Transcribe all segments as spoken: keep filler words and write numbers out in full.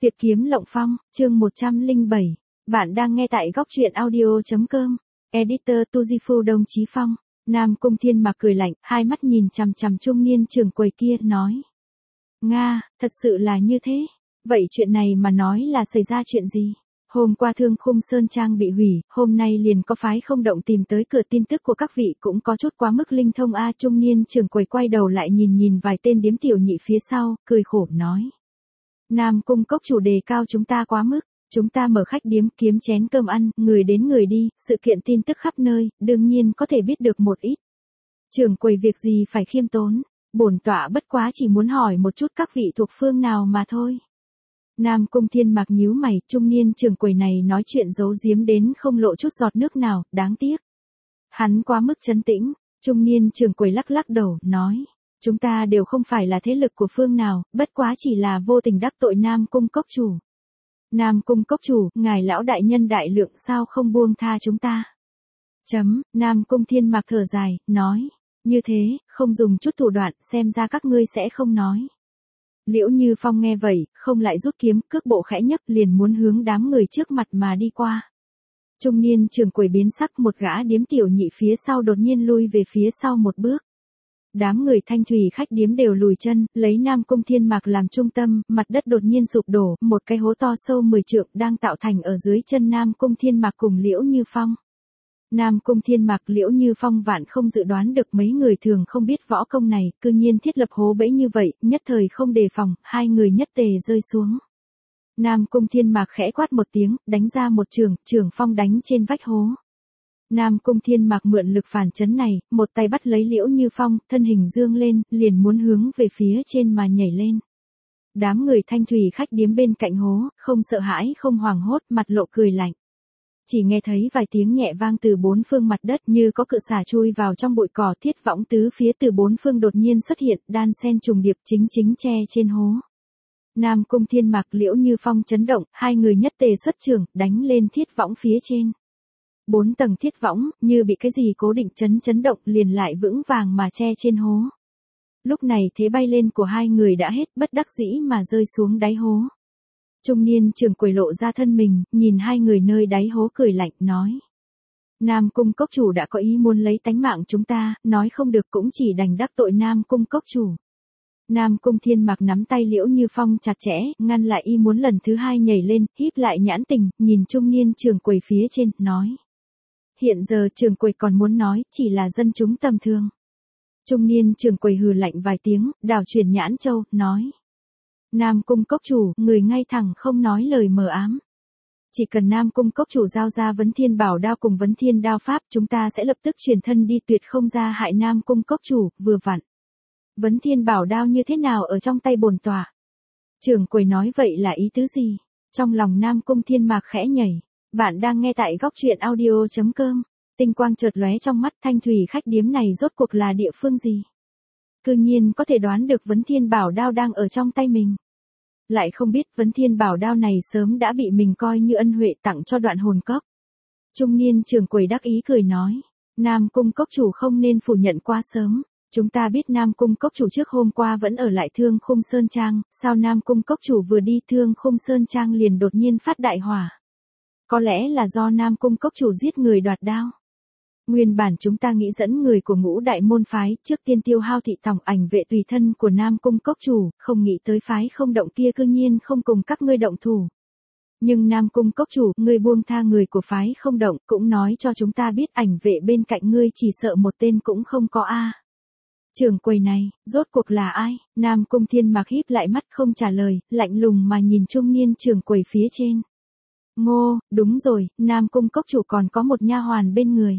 Tuyệt kiếm Lộng Phong, chương một trăm lẻ bảy. Bạn đang nghe tại góc truyện audio.com. Editor Tujifu Đồng Chí Phong. Nam Cung Thiên Mạc cười lạnh, hai mắt nhìn chằm chằm trung niên trưởng quầy kia, nói. Nga, thật sự là như thế. Vậy chuyện này mà nói là xảy ra chuyện gì? Hôm qua Thương Khung Sơn Trang bị hủy, hôm nay liền có phái không động tìm tới cửa, tin tức của các vị cũng có chút quá mức linh thông a. Trung niên trưởng quầy quay đầu lại nhìn nhìn vài tên điếm tiểu nhị phía sau, cười khổ nói. Nam Cung cốc chủ đề cao chúng ta quá mức, chúng ta mở khách điếm kiếm chén cơm ăn, người đến người đi, sự kiện tin tức khắp nơi, đương nhiên có thể biết được một ít. Trưởng quầy việc gì phải khiêm tốn, bổn tọa bất quá chỉ muốn hỏi một chút các vị thuộc phương nào mà thôi. Nam Cung Thiên Mạc nhíu mày, trung niên trưởng quầy này nói chuyện giấu giếm đến không lộ chút giọt nước nào, đáng tiếc. Hắn quá mức trấn tĩnh, trung niên trưởng quầy lắc lắc đầu, nói. Chúng ta đều không phải là thế lực của phương nào, bất quá chỉ là vô tình đắc tội Nam Cung cốc chủ. Nam Cung cốc chủ, ngài lão đại nhân đại lượng sao không buông tha chúng ta? Chấm, Nam Cung Thiên Mạc thở dài, nói. Như thế, không dùng chút thủ đoạn, xem ra các ngươi sẽ không nói. Liễu Như Phong nghe vậy, không lại rút kiếm, cước bộ khẽ nhấc liền muốn hướng đám người trước mặt mà đi qua. Trung niên trưởng quầy biến sắc, một gã điếm tiểu nhị phía sau đột nhiên lui về phía sau một bước. Đám người Thanh Thủy khách điếm đều lùi chân, lấy Nam Cung Thiên Mạc làm trung tâm, mặt đất đột nhiên sụp đổ, một cái hố to sâu mười trượng đang tạo thành ở dưới chân Nam Cung Thiên Mạc cùng Liễu Như Phong. Nam Cung Thiên Mạc, Liễu Như Phong vạn không dự đoán được mấy người thường không biết võ công này, cư nhiên thiết lập hố bẫy như vậy, nhất thời không đề phòng, hai người nhất tề rơi xuống. Nam Cung Thiên Mạc khẽ quát một tiếng, đánh ra một trường, trường phong đánh trên vách hố. Nam Cung Thiên Mạc mượn lực phản chấn này, một tay bắt lấy Liễu Như Phong, thân hình dương lên, liền muốn hướng về phía trên mà nhảy lên. Đám người Thanh Thủy khách điếm bên cạnh hố, không sợ hãi không hoảng hốt, mặt lộ cười lạnh. Chỉ nghe thấy vài tiếng nhẹ vang từ bốn phương mặt đất, như có cự xà chui vào trong bụi cỏ, thiết võng tứ phía từ bốn phương đột nhiên xuất hiện, đan xen trùng điệp chính chính che trên hố. Nam Cung Thiên Mạc, Liễu Như Phong chấn động, hai người nhất tề xuất trường, đánh lên thiết võng phía trên. Bốn tầng thiết võng, như bị cái gì cố định chấn chấn động, liền lại vững vàng mà che trên hố. Lúc này thế bay lên của hai người đã hết, bất đắc dĩ mà rơi xuống đáy hố. Trung niên trưởng quầy lộ ra thân mình, nhìn hai người nơi đáy hố cười lạnh, nói. Nam Cung cốc chủ đã có ý muốn lấy tánh mạng chúng ta, nói không được cũng chỉ đành đắc tội Nam Cung cốc chủ. Nam Cung Thiên Mạc nắm tay Liễu Như Phong chặt chẽ, ngăn lại y muốn lần thứ hai nhảy lên, híp lại nhãn tình, nhìn trung niên trưởng quầy phía trên, nói. Hiện giờ trưởng quầy còn muốn nói, chỉ là dân chúng tầm thường. Trung niên trưởng quầy hừ lạnh vài tiếng, đảo chuyển nhãn châu, nói. Nam Cung cốc chủ, người ngay thẳng không nói lời mờ ám. Chỉ cần Nam Cung cốc chủ giao ra Vấn Thiên Bảo Đao cùng Vấn Thiên Đao Pháp, chúng ta sẽ lập tức truyền thân đi, tuyệt không ra hại Nam Cung cốc chủ, vừa vặn. Vấn Thiên Bảo Đao như thế nào ở trong tay bổn tọa? Trưởng quầy nói vậy là ý tứ gì? Trong lòng Nam Cung Thiên Mạc khẽ nhảy. Bạn đang nghe tại góc truyện audio.com. Tinh quang chợt lóe trong mắt, Thanh Thủy khách điếm này rốt cuộc là địa phương gì? Cư nhiên có thể đoán được Vấn Thiên Bảo Đao đang ở trong tay mình. Lại không biết Vấn Thiên Bảo Đao này sớm đã bị mình coi như ân huệ tặng cho Đoạn Hồn Cốc. Trung niên trưởng quầy đắc ý cười nói. Nam Cung cốc chủ không nên phủ nhận quá sớm. Chúng ta biết Nam Cung cốc chủ trước hôm qua vẫn ở lại Thương Khung Sơn Trang, sao Nam Cung cốc chủ vừa đi Thương Khung Sơn Trang liền đột nhiên phát đại hỏa? Có lẽ là do Nam Cung cốc chủ giết người đoạt đao. Nguyên bản chúng ta nghĩ dẫn người của Ngũ Đại môn phái, trước tiên tiêu hao thị tòng ảnh vệ tùy thân của Nam Cung cốc chủ, không nghĩ tới phái không động kia cư nhiên không cùng các ngươi động thủ. Nhưng Nam Cung cốc chủ, ngươi buông tha người của phái không động, cũng nói cho chúng ta biết ảnh vệ bên cạnh ngươi chỉ sợ một tên cũng không có a. Trưởng quầy này, rốt cuộc là ai? Nam Cung Thiên Mạc híp lại mắt không trả lời, lạnh lùng mà nhìn trung niên trưởng quầy phía trên. Ngô, đúng rồi, Nam Cung cốc chủ còn có một nha hoàn bên người.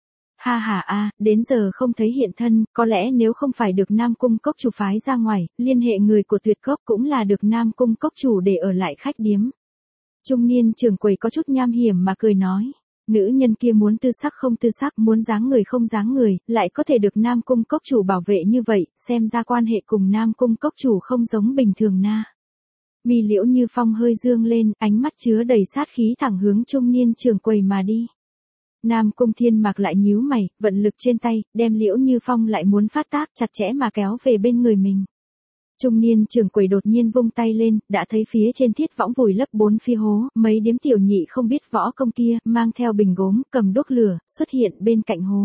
Ha ha a, đến giờ không thấy hiện thân, có lẽ nếu không phải được Nam Cung cốc chủ phái ra ngoài, liên hệ người của Tuyệt Cốc cũng là được Nam Cung cốc chủ để ở lại khách điếm. Trung niên trưởng quầy có chút nham hiểm mà cười nói. Nữ nhân kia muốn tư sắc không tư sắc, muốn dáng người không dáng người, lại có thể được Nam Cung cốc chủ bảo vệ như vậy, xem ra quan hệ cùng Nam Cung cốc chủ không giống bình thường na. Mi Liễu Như Phong hơi dương lên, ánh mắt chứa đầy sát khí thẳng hướng trung niên trưởng quầy mà đi. Nam Cung Thiên Mạc lại nhíu mày, vận lực trên tay, đem Liễu Như Phong lại muốn phát tác, chặt chẽ mà kéo về bên người mình. Trung niên trưởng quầy đột nhiên vung tay lên, đã thấy phía trên thiết võng vùi lấp bốn phía hố, mấy điếm tiểu nhị không biết võ công kia, mang theo bình gốm, cầm đuốc lửa, xuất hiện bên cạnh hố.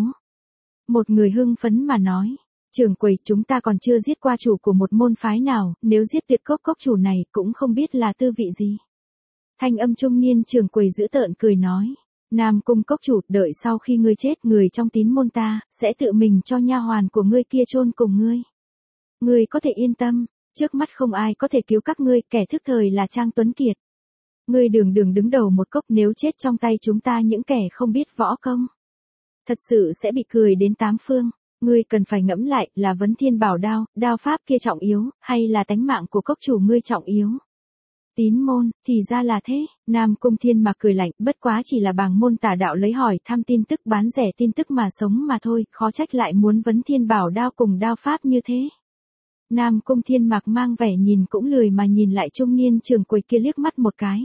Một người hưng phấn mà nói, trưởng quầy, chúng ta còn chưa giết qua chủ của một môn phái nào, nếu giết tuyệt cốc cốc chủ này cũng không biết là tư vị gì. Thanh âm trung niên trưởng quầy dữ tợn cười nói, Nam Cung cốc chủ, đợi sau khi ngươi chết, người trong tín môn ta sẽ tự mình cho nha hoàn của ngươi kia chôn cùng ngươi. Ngươi có thể yên tâm, trước mắt không ai có thể cứu các ngươi, kẻ thức thời là Trang Tuấn Kiệt. Ngươi đường đường đứng đầu một cốc, nếu chết trong tay chúng ta những kẻ không biết võ công, thật sự sẽ bị cười đến tám phương. Ngươi cần phải ngẫm lại, là vấn thiên bảo đao, đao pháp kia trọng yếu, hay là tánh mạng của cốc chủ ngươi trọng yếu. Tín môn, thì ra là thế. Nam Cung Thiên Mạc cười lạnh, bất quá chỉ là bàng môn tà đạo lấy hỏi thăm tin tức, bán rẻ tin tức mà sống mà thôi, khó trách lại muốn vấn thiên bảo đao cùng đao pháp như thế. Nam Cung Thiên Mạc mang vẻ nhìn cũng lười mà nhìn lại trung niên trưởng quầy kia liếc mắt một cái.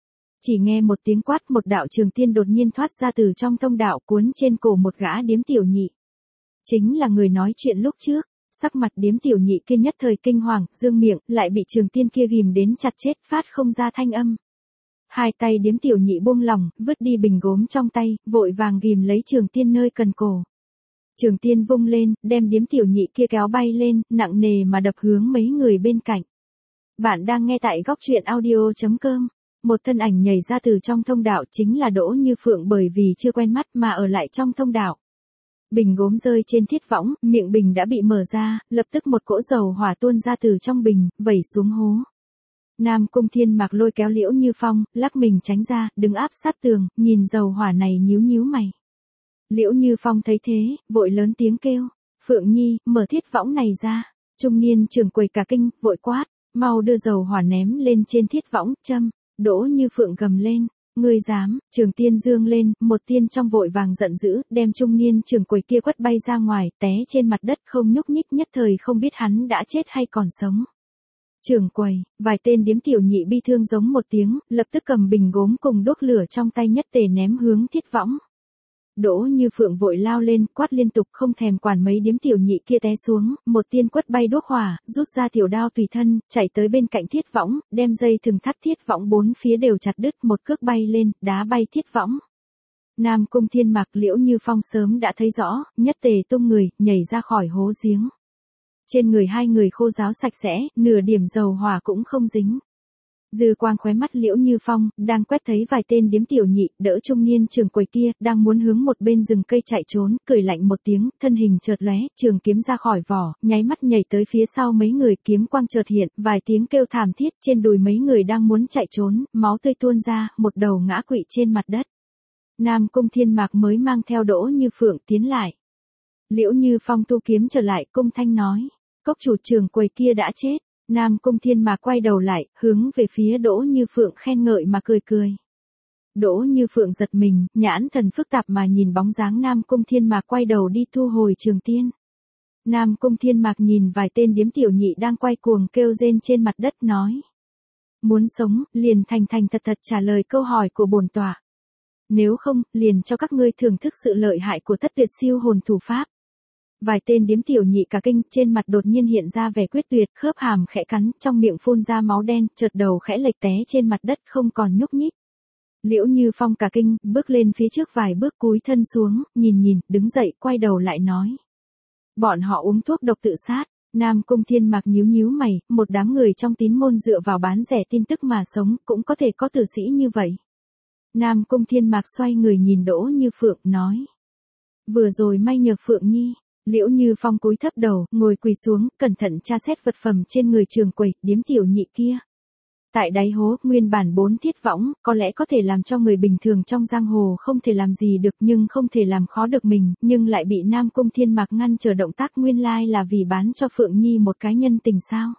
Chỉ nghe một tiếng quát, một đạo trường tiên đột nhiên thoát ra từ trong thông đạo, cuốn trên cổ một gã điếm tiểu nhị. Chính là người nói chuyện lúc trước. Sắc mặt điếm tiểu nhị kia nhất thời kinh hoàng, dương miệng, lại bị trường tiên kia ghim đến chặt chết, phát không ra thanh âm. Hai tay điếm tiểu nhị buông lỏng, vứt đi bình gốm trong tay, vội vàng ghim lấy trường tiên nơi cần cổ. Trường tiên vung lên, đem điếm tiểu nhị kia kéo bay lên, nặng nề mà đập hướng mấy người bên cạnh. Bạn đang nghe tại góc truyện audio chấm com. Một thân ảnh nhảy ra từ trong thông đạo, chính là Đỗ Như Phượng, bởi vì chưa quen mắt mà ở lại trong thông đạo. Bình gốm rơi trên thiết võng, miệng bình đã bị mở ra, lập tức một cỗ dầu hỏa tuôn ra từ trong bình, vẩy xuống hố. Nam Cung Thiên Mạc lôi kéo Liễu Như Phong, lắc mình tránh ra, đứng áp sát tường, nhìn dầu hỏa này nhíu nhíu mày. Liễu Như Phong thấy thế, vội lớn tiếng kêu, Phượng Nhi, mở thiết võng này ra. Trung niên trưởng quầy cả kinh, vội quát, mau đưa dầu hỏa ném lên trên thiết võng, châm. Đỗ Như Phượng gầm lên, ngươi dám. Trường tiên dương lên, một tiên trong vội vàng giận dữ, đem trung niên trưởng quầy kia quất bay ra ngoài, té trên mặt đất không nhúc nhích, nhất thời không biết hắn đã chết hay còn sống. Trưởng quầy, vài tên điếm tiểu nhị bi thương giống một tiếng, lập tức cầm bình gốm cùng đốt lửa trong tay nhất tề ném hướng thiết võng. Đỗ Như Phượng vội lao lên, quát liên tục, không thèm quản mấy điếm tiểu nhị kia té xuống, một tiên quất bay đuốc hỏa, rút ra tiểu đao tùy thân, chạy tới bên cạnh thiết võng, đem dây thừng thắt thiết võng bốn phía đều chặt đứt, một cước bay lên, đá bay thiết võng. Nam Cung Thiên Mạc, Liễu Như Phong sớm đã thấy rõ, nhất tề tung người, nhảy ra khỏi hố giếng. Trên người hai người khô ráo sạch sẽ, nửa điểm dầu hỏa cũng không dính. Dư quang khóe mắt Liễu Như Phong, đang quét thấy vài tên điếm tiểu nhị, đỡ trung niên trưởng quầy kia, đang muốn hướng một bên rừng cây chạy trốn, cười lạnh một tiếng, thân hình chợt lóe, trường kiếm ra khỏi vỏ, nháy mắt nhảy tới phía sau mấy người, kiếm quang chợt hiện, vài tiếng kêu thảm thiết, trên đùi mấy người đang muốn chạy trốn, máu tươi tuôn ra, một đầu ngã quỵ trên mặt đất. Nam Cung Thiên Mạc mới mang theo Đỗ Như Phượng tiến lại. Liễu Như Phong tu kiếm trở lại, cung thanh nói, cốc chủ trưởng quầy kia đã chết. Nam Cung Thiên Mạc quay đầu lại, hướng về phía Đỗ Như Phượng khen ngợi mà cười cười. Đỗ Như Phượng giật mình, nhãn thần phức tạp mà nhìn bóng dáng Nam Cung Thiên Mạc quay đầu đi thu hồi trường tiên. Nam Cung Thiên Mạc nhìn vài tên điếm tiểu nhị đang quay cuồng kêu rên trên mặt đất nói. Muốn sống, liền thành thành thật thật trả lời câu hỏi của bổn tọa. Nếu không, liền cho các ngươi thưởng thức sự lợi hại của thất tuyệt siêu hồn thủ pháp. Vài tên điếm tiểu nhị cả kinh, trên mặt đột nhiên hiện ra vẻ quyết tuyệt, khớp hàm khẽ cắn, trong miệng phun ra máu đen, chợt đầu khẽ lệch té trên mặt đất không còn nhúc nhích. Liễu Như Phong cả kinh, bước lên phía trước vài bước cúi thân xuống, nhìn nhìn, đứng dậy, quay đầu lại nói. Bọn họ uống thuốc độc tự sát. Nam Cung Thiên Mạc nhíu nhíu mày, một đám người trong tín môn dựa vào bán rẻ tin tức mà sống, cũng có thể có tử sĩ như vậy. Nam Cung Thiên Mạc xoay người nhìn Đỗ Như Phượng, nói. Vừa rồi may nhờ Phượng Nhi. Liễu Như Phong cúi thấp đầu, ngồi quỳ xuống, cẩn thận tra xét vật phẩm trên người trường quầy, điếm tiểu nhị kia. Tại đáy hố, nguyên bản bốn thiết võng, có lẽ có thể làm cho người bình thường trong giang hồ không thể làm gì được, nhưng không thể làm khó được mình, nhưng lại bị Nam Cung Thiên Mạc ngăn trở động tác, nguyên lai là vì bán cho Phượng Nhi một cái nhân tình sao.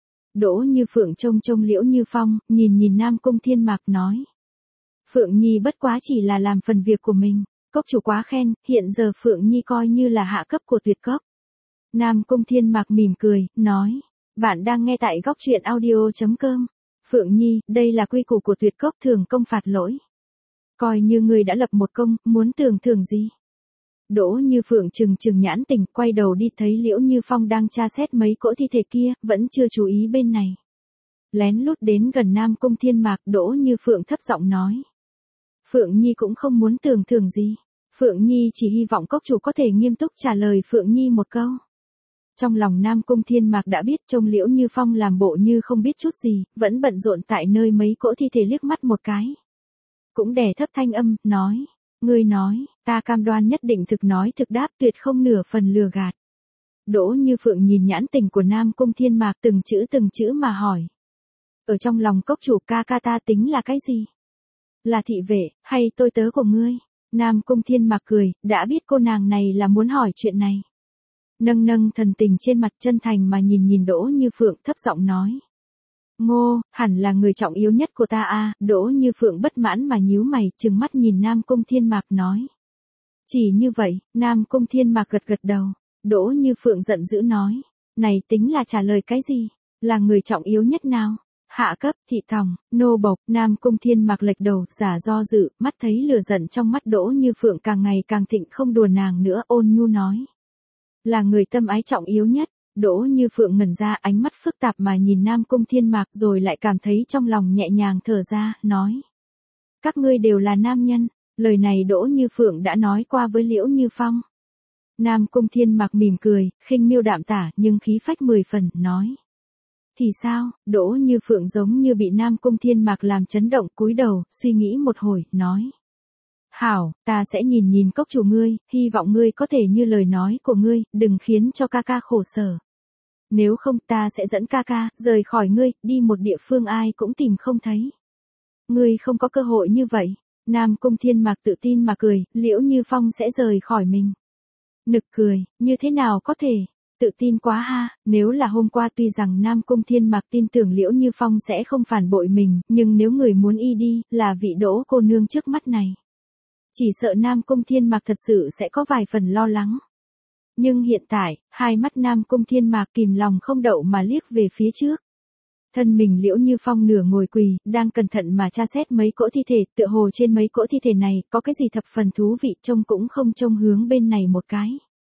Đỗ Như Phượng trông trông Liễu Như Phong, nhìn nhìn Nam Cung Thiên Mạc nói. Phượng Nhi bất quá chỉ là làm phần việc của mình. Cốc chủ quá khen, hiện giờ Phượng Nhi coi như là hạ cấp của tuyệt cốc. Nam Cung Thiên Mạc mỉm cười, nói. Bạn đang nghe tại góc truyện audio chấm com. Phượng Nhi, đây là quy củ của tuyệt cốc, thường công phạt lỗi. Coi như người đã lập một công, muốn tưởng thưởng gì. Đỗ Như Phượng trừng trừng nhãn tình, quay đầu đi thấy Liễu Như Phong đang tra xét mấy cỗ thi thể kia, vẫn chưa chú ý bên này. Lén lút đến gần Nam Cung Thiên Mạc, Đỗ Như Phượng thấp giọng nói. Phượng Nhi cũng không muốn tưởng thưởng gì. Phượng Nhi chỉ hy vọng cốc chủ có thể nghiêm túc trả lời Phượng Nhi một câu. Trong lòng Nam Cung Thiên Mạc đã biết trông Liễu Như Phong làm bộ như không biết chút gì, vẫn bận rộn tại nơi mấy cỗ thi thể liếc mắt một cái. Cũng đè thấp thanh âm, nói. Ngươi nói, ta cam đoan nhất định thực nói thực đáp, tuyệt không nửa phần lừa gạt. Đỗ Như Phượng nhìn nhãn tình của Nam Cung Thiên Mạc từng chữ từng chữ mà hỏi. Ở trong lòng cốc chủ ca ca ta tính là cái gì? Là thị vệ, hay tôi tớ của ngươi? Nam Cung Thiên Mạc cười, đã biết cô nàng này là muốn hỏi chuyện này. Nâng nâng thần tình trên mặt chân thành mà nhìn nhìn Đỗ Như Phượng thấp giọng nói. Ngô, hẳn là người trọng yếu nhất của ta a. Đỗ Như Phượng bất mãn mà nhíu mày, trừng mắt nhìn Nam Cung Thiên Mạc nói. Chỉ như vậy, Nam Cung Thiên Mạc gật gật đầu. Đỗ Như Phượng giận dữ nói. Này tính là trả lời cái gì? Là người trọng yếu nhất nào? Hạ cấp, thị tòng, nô bộc. Nam Cung Thiên Mạc lệch đầu, giả do dự, mắt thấy lửa giận trong mắt Đỗ Như Phượng càng ngày càng thịnh, không đùa nàng nữa, ôn nhu nói. Là người tâm ái trọng yếu nhất. Đỗ Như Phượng ngẩn ra, ánh mắt phức tạp mà nhìn Nam Cung Thiên Mạc, rồi lại cảm thấy trong lòng nhẹ nhàng thở ra, nói. Các ngươi đều là nam nhân. Lời này Đỗ Như Phượng đã nói qua với Liễu Như Phong. Nam Cung Thiên Mạc mỉm cười, khinh miêu đạm tả, nhưng khí phách mười phần, nói. Thì sao? Đỗ Như Phượng giống như bị Nam Cung Thiên Mạc làm chấn động, cúi đầu, suy nghĩ một hồi, nói. Hảo, ta sẽ nhìn nhìn cốc chủ ngươi, hy vọng ngươi có thể như lời nói của ngươi, đừng khiến cho ca ca khổ sở. Nếu không ta sẽ dẫn ca ca, rời khỏi ngươi, đi một địa phương ai cũng tìm không thấy. Ngươi không có cơ hội như vậy. Nam Cung Thiên Mạc tự tin mà cười, Liễu Như Phong sẽ rời khỏi mình. Nực cười, như thế nào có thể? Tự tin quá ha, nếu là hôm qua tuy rằng Nam Cung Thiên Mạc tin tưởng Liễu Như Phong sẽ không phản bội mình, nhưng nếu người muốn y đi, là vị Đỗ cô nương trước mắt này. Chỉ sợ Nam Cung Thiên Mạc thật sự sẽ có vài phần lo lắng. Nhưng hiện tại, hai mắt Nam Cung Thiên Mạc kìm lòng không đậu mà liếc về phía trước. Thân mình Liễu Như Phong nửa ngồi quỳ, đang cẩn thận mà tra xét mấy cỗ thi thể, tựa hồ trên mấy cỗ thi thể này, có cái gì thập phần thú vị, trông cũng không trông hướng bên này một cái.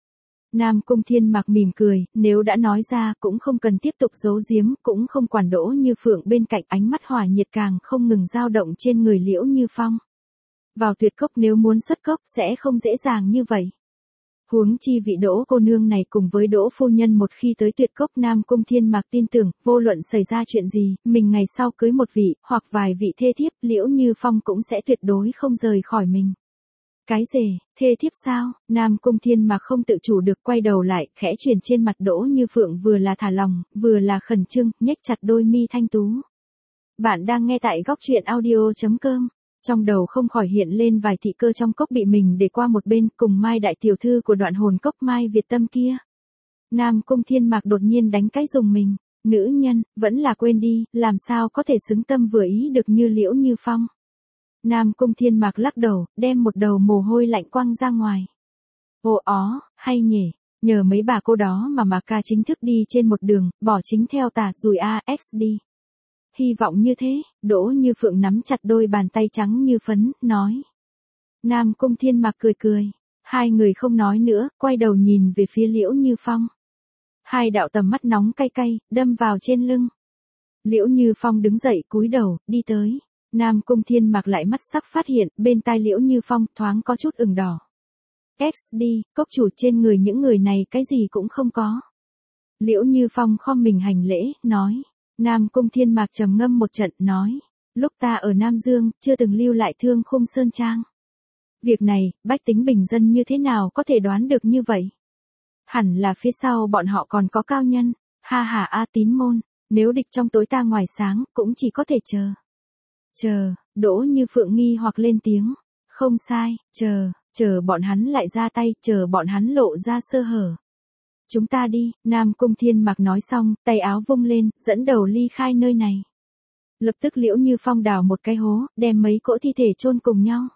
Nam Cung Thiên Mạc mỉm cười, nếu đã nói ra cũng không cần tiếp tục giấu giếm, cũng không quản Đỗ Như Phượng bên cạnh, ánh mắt hỏa nhiệt càng không ngừng dao động trên người Liễu Như Phong. Vào tuyệt cốc nếu muốn xuất cốc sẽ không dễ dàng như vậy. Huống chi vị Đỗ cô nương này cùng với Đỗ phu nhân một khi tới tuyệt cốc, Nam Cung Thiên Mạc tin tưởng, vô luận xảy ra chuyện gì, mình ngày sau cưới một vị, hoặc vài vị thê thiếp, Liễu Như Phong cũng sẽ tuyệt đối không rời khỏi mình. Cái gì, thê thiếp sao? Nam Cung Thiên Mạc không tự chủ được quay đầu lại, khẽ truyền trên mặt Đỗ Như Phượng, vừa là thả lòng, vừa là khẩn trương, nhếch chặt đôi mi thanh tú. Bạn đang nghe tại góc truyện audio chấm com. Trong đầu không khỏi hiện lên vài thị cơ trong cốc bị mình để qua một bên, cùng Mai đại tiểu thư của Đoạn Hồn Cốc Mai Việt Tâm kia. Nam Cung Thiên Mạc đột nhiên đánh cái dùng mình. Nữ nhân, vẫn là quên đi, làm sao có thể xứng tâm vừa ý được như Liễu Như Phong. Nam Cung Thiên Mạc lắc đầu, đem một đầu mồ hôi lạnh quăng ra ngoài. Ồ ó, hay nhỉ, nhờ mấy bà cô đó mà Mạc ca chính thức đi trên một đường, bỏ chính theo tà rùi a ích đi. Hy vọng như thế, Đỗ Như Phượng nắm chặt đôi bàn tay trắng như phấn, nói. Nam Cung Thiên Mạc cười cười. Hai người không nói nữa, quay đầu nhìn về phía Liễu Như Phong. Hai đạo tầm mắt nóng cay cay, đâm vào trên lưng. Liễu Như Phong đứng dậy cúi đầu, đi tới. Nam Cung Thiên Mạc lại mắt sắc phát hiện, bên tai Liễu Như Phong thoáng có chút ửng đỏ. ích đi, cốc chủ trên người những người này cái gì cũng không có. Liễu Như Phong khom mình hành lễ, nói. Nam Cung Thiên Mạc trầm ngâm một trận, nói. Lúc ta ở Nam Dương, chưa từng lưu lại Thương Khung Sơn Trang. Việc này, bách tính bình dân như thế nào có thể đoán được như vậy? Hẳn là phía sau bọn họ còn có cao nhân. Ha ha a Tín môn, nếu địch trong tối ta ngoài sáng, cũng chỉ có thể chờ. Chờ, Đỗ Như Phượng nghi hoặc lên tiếng. Không sai, chờ, chờ bọn hắn lại ra tay, chờ bọn hắn lộ ra sơ hở. Chúng ta đi, Nam Cung Thiên Mạc nói xong, tay áo vung lên, dẫn đầu ly khai nơi này. Lập tức Liễu Như Phong đào một cái hố, đem mấy cỗ thi thể chôn cùng nhau.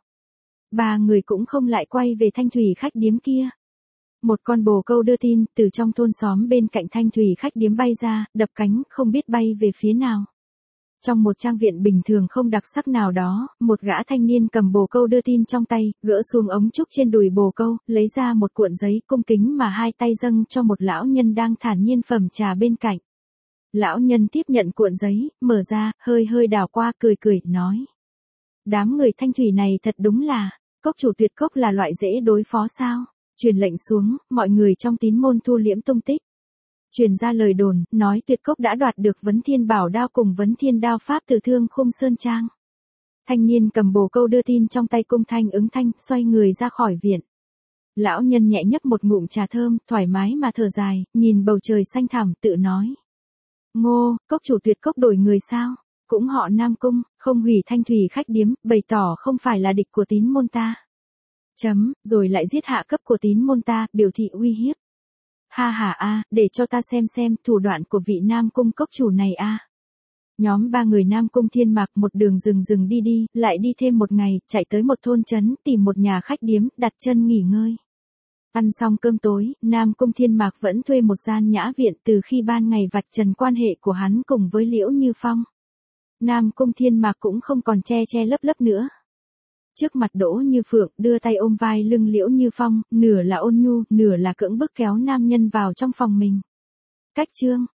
Ba người cũng không lại quay về Thanh Thủy khách điếm kia. Một con bồ câu đưa tin, từ trong thôn xóm bên cạnh Thanh Thủy khách điếm bay ra, đập cánh, không biết bay về phía nào. Trong một trang viện bình thường không đặc sắc nào đó, một gã thanh niên cầm bồ câu đưa tin trong tay, gỡ xuống ống trúc trên đùi bồ câu, lấy ra một cuộn giấy cung kính mà hai tay dâng cho một lão nhân đang thản nhiên phẩm trà bên cạnh. Lão nhân tiếp nhận cuộn giấy, mở ra, hơi hơi đảo qua cười cười, nói. Đám người Thanh Thủy này thật đúng là, cốc chủ tuyệt cốc là loại dễ đối phó sao? Truyền lệnh xuống, mọi người trong tín môn thu liễm tung tích. Truyền ra lời đồn, nói tuyệt cốc đã đoạt được vấn thiên bảo đao cùng vấn thiên đao pháp từ Thương Khung Sơn Trang. Thanh niên cầm bồ câu đưa tin trong tay cung thanh ứng thanh, xoay người ra khỏi viện. Lão nhân nhẹ nhấp một ngụm trà thơm, thoải mái mà thở dài, nhìn bầu trời xanh thẳm, tự nói. Ngô, cốc chủ tuyệt cốc đổi người sao? Cũng họ Nam Cung, không hủy Thanh Thủy khách điếm, bày tỏ không phải là địch của tín môn ta. Chấm, rồi lại giết hạ cấp của tín môn ta, biểu thị uy hiếp. Ha ha a, để cho ta xem xem thủ đoạn của vị Nam Cung cốc chủ này a. Nhóm ba người Nam Cung Thiên Mạc một đường rừng rừng đi đi, lại đi thêm một ngày, chạy tới một thôn trấn, tìm một nhà khách điếm, đặt chân nghỉ ngơi. Ăn xong cơm tối, Nam Cung Thiên Mạc vẫn thuê một gian nhã viện từ khi ban ngày vạch trần quan hệ của hắn cùng với Liễu Như Phong. Nam Cung Thiên Mạc cũng không còn che che lấp lấp nữa. Trước mặt Đỗ Như Phượng đưa tay ôm vai lưng Liễu Như Phong, nửa là ôn nhu, nửa là cưỡng bức kéo nam nhân vào trong phòng mình. Cách chương